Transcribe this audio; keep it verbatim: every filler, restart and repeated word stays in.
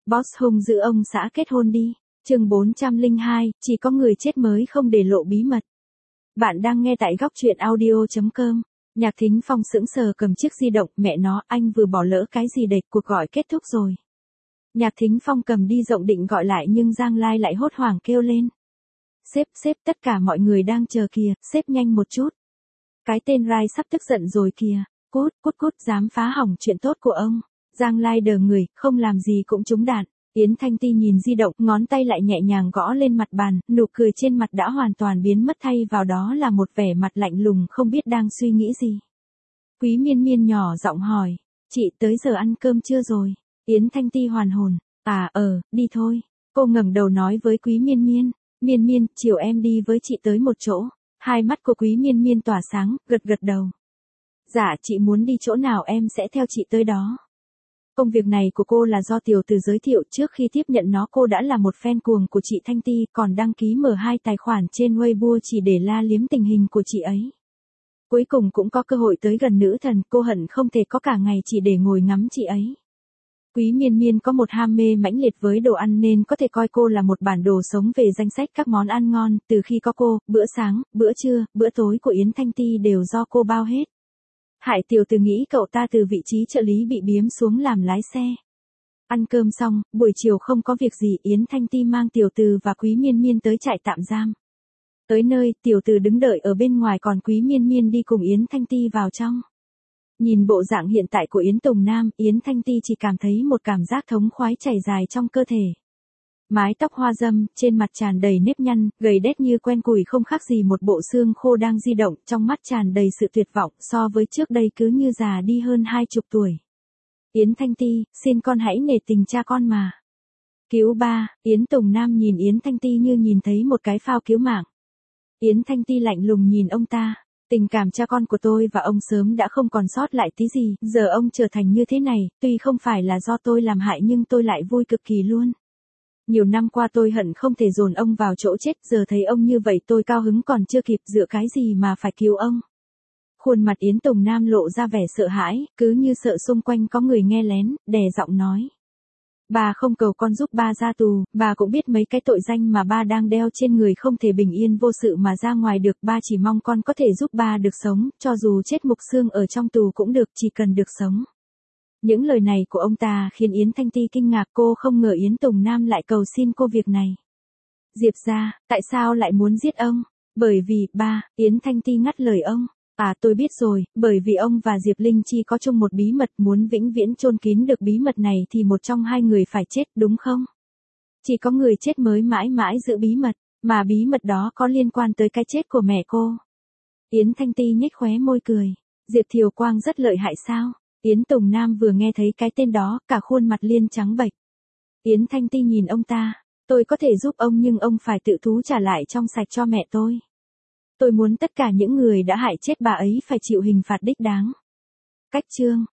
Boss hung giữ ông xã kết hôn đi. Chương bốn trăm lẻ hai, chỉ có người chết mới không để lộ bí mật. Bạn đang nghe tại góc truyện audio chấm com. Nhạc Thính Phong sững sờ cầm chiếc di động, mẹ nó, anh vừa bỏ lỡ cái gì đệt, cuộc gọi kết thúc rồi. Nhạc Thính Phong cầm đi rộng định gọi lại nhưng Giang Lai lại hốt hoảng kêu lên. Sếp, sếp, tất cả mọi người đang chờ kìa, sếp nhanh một chút. Cái tên Rai sắp tức giận rồi kìa, cút, cút cút, dám phá hỏng chuyện tốt của ông. Giang Lai đờ người, không làm gì cũng trúng đạn. Yến Thanh Ti nhìn di động, ngón tay lại nhẹ nhàng gõ lên mặt bàn, nụ cười trên mặt đã hoàn toàn biến mất, thay vào đó là một vẻ mặt lạnh lùng không biết đang suy nghĩ gì. Quý Miên Miên nhỏ giọng hỏi, chị tới giờ ăn cơm chưa rồi? Yến Thanh Ti hoàn hồn, à ờ, đi thôi. Cô ngẩng đầu nói với Quý Miên Miên, Miên Miên, chiều em đi với chị tới một chỗ. Hai mắt của Quý Miên Miên tỏa sáng, gật gật đầu. Dạ, chị muốn đi chỗ nào em sẽ theo chị tới đó. Công việc này của cô là do tiểu tử giới thiệu, trước khi tiếp nhận nó cô đã là một fan cuồng của chị Thanh Ti, còn đăng ký mở hai tài khoản trên Weibo chỉ để la liếm tình hình của chị ấy. Cuối cùng cũng có cơ hội tới gần nữ thần, cô hận không thể có cả ngày chỉ để ngồi ngắm chị ấy. Quý Miên Miên có một ham mê mãnh liệt với đồ ăn nên có thể coi cô là một bản đồ sống về danh sách các món ăn ngon, từ khi có cô, bữa sáng, bữa trưa, bữa tối của Yến Thanh Ti đều do cô bao hết. Hại tiểu tử nghĩ cậu ta từ vị trí trợ lý bị biếm xuống làm lái xe. Ăn cơm xong, buổi chiều không có việc gì, Yến Thanh Ti mang tiểu tử và Quý Miên Miên tới trại tạm giam. Tới nơi, tiểu tử đứng đợi ở bên ngoài còn Quý Miên Miên đi cùng Yến Thanh Ti vào trong. Nhìn bộ dạng hiện tại của Yến Tùng Nam, Yến Thanh Ti chỉ cảm thấy một cảm giác thống khoái chảy dài trong cơ thể. Mái tóc hoa râm, trên mặt tràn đầy nếp nhăn, gầy đét như quen củi không khác gì một bộ xương khô đang di động, trong mắt tràn đầy sự tuyệt vọng, so với trước đây cứ như già đi hơn hai chục tuổi. Yến Thanh Ti, xin con hãy nể tình cha con mà. Cứu ba, Yến Tùng Nam nhìn Yến Thanh Ti như nhìn thấy một cái phao cứu mạng. Yến Thanh Ti lạnh lùng nhìn ông ta. Tình cảm cha con của tôi và ông sớm đã không còn sót lại tí gì, giờ ông trở thành như thế này, tuy không phải là do tôi làm hại nhưng tôi lại vui cực kỳ luôn. Nhiều năm qua tôi hận không thể dồn ông vào chỗ chết, giờ thấy ông như vậy tôi cao hứng còn chưa kịp, dựa cái gì mà phải cứu ông. Khuôn mặt Yến Tùng Nam lộ ra vẻ sợ hãi, cứ như sợ xung quanh có người nghe lén, đè giọng nói. Bà không cầu con giúp ba ra tù, bà cũng biết mấy cái tội danh mà ba đang đeo trên người không thể bình yên vô sự mà ra ngoài được, ba chỉ mong con có thể giúp ba được sống, cho dù chết mục xương ở trong tù cũng được, chỉ cần được sống. Những lời này của ông ta khiến Yến Thanh Ti kinh ngạc, cô không ngờ Yến Tùng Nam lại cầu xin cô việc này. Diệp gia, tại sao lại muốn giết ông? Bởi vì, ba, Yến Thanh Ti ngắt lời ông. À tôi biết rồi, bởi vì ông và Diệp Linh Chi có chung một bí mật, muốn vĩnh viễn chôn kín được bí mật này thì một trong hai người phải chết, đúng không? Chỉ có người chết mới mãi mãi giữ bí mật, mà bí mật đó có liên quan tới cái chết của mẹ cô. Yến Thanh Ti nhếch khóe môi cười. Diệp Thiều Quang rất lợi hại sao? Yến Tùng Nam vừa nghe thấy cái tên đó, cả khuôn mặt liên trắng bệch. Yến Thanh Ti nhìn ông ta, tôi có thể giúp ông nhưng ông phải tự thú trả lại trong sạch cho mẹ tôi. Tôi muốn tất cả những người đã hại chết bà ấy phải chịu hình phạt đích đáng. Cách chương.